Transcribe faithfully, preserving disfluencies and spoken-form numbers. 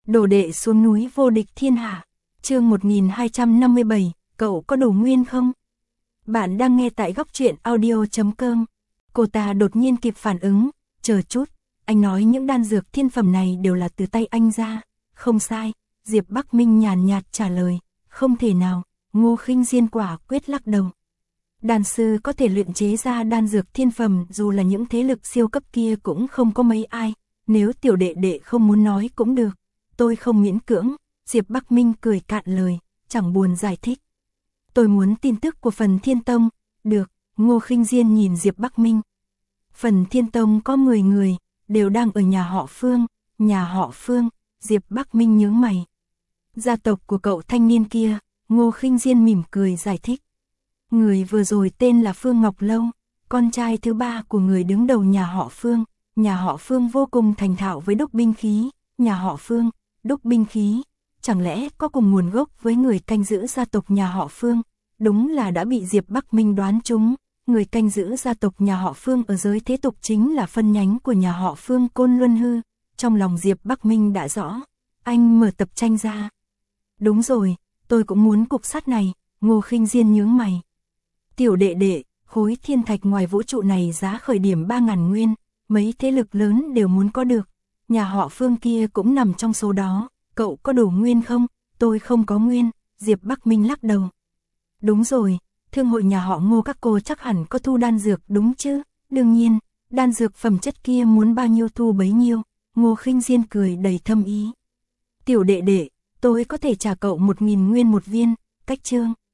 Đồ đệ xuống núi vô địch thiên hạ. Chương một nghìn hai trăm năm mươi bảy, cậu có đủ nguyên không? Bạn đang nghe tại góc truyện audio chấm com. Cô ta đột nhiên kịp phản ứng, chờ chút, anh nói những đan dược thiên phẩm này đều là từ tay anh ra. Không sai, Diệp Bắc Minh nhàn nhạt trả lời, không thể nào. Ngô Khinh Diên quả quyết lắc đầu. Đan sư có thể luyện chế ra đan dược thiên phẩm, dù là những thế lực siêu cấp kia cũng không có mấy ai. Nếu tiểu đệ đệ không muốn nói cũng được, tôi không miễn cưỡng. Diệp Bắc Minh cười cạn lời, chẳng buồn giải thích. Tôi muốn tin tức của Phần Thiên Tông. Được. Ngô Khinh Diên nhìn Diệp Bắc Minh. Phần Thiên Tông có mười người, đều đang ở nhà họ Phương. Nhà họ Phương? Diệp Bắc Minh nhướng mày. Gia tộc của cậu thanh niên kia. Ngô Khinh Diên mỉm cười giải thích. Người vừa rồi tên là Phương Ngọc Lâu, con trai thứ ba của người đứng đầu nhà họ Phương. Nhà họ Phương vô cùng thành thạo với đúc binh khí. Nhà họ Phương, đúc binh khí, chẳng lẽ có cùng nguồn gốc với người canh giữ gia tộc nhà họ Phương? Đúng là đã bị Diệp Bắc Minh đoán trúng. Người canh giữ gia tộc nhà họ Phương ở giới thế tục chính là phân nhánh của nhà họ Phương Côn Luân Hư. Trong lòng Diệp Bắc Minh đã rõ. Anh mở tập tranh ra. Đúng rồi, tôi cũng muốn cục sắt này. Ngô Khinh Diên nhướng mày. Tiểu đệ đệ, khối thiên thạch ngoài vũ trụ này giá khởi điểm ba ngàn nguyên, mấy thế lực lớn đều muốn có được. Nhà họ Phương kia cũng nằm trong số đó. Cậu có đủ nguyên không? Tôi không có nguyên. Diệp Bắc Minh lắc đầu. Đúng rồi, thương hội nhà họ Ngô các cô chắc hẳn có thu đan dược đúng chứ? Đương nhiên, đan dược phẩm chất kia muốn bao nhiêu thu bấy nhiêu. Ngô Khinh Diên cười đầy thâm ý. Tiểu đệ đệ, tôi có thể trả cậu một nghìn nguyên một viên. Cách chương.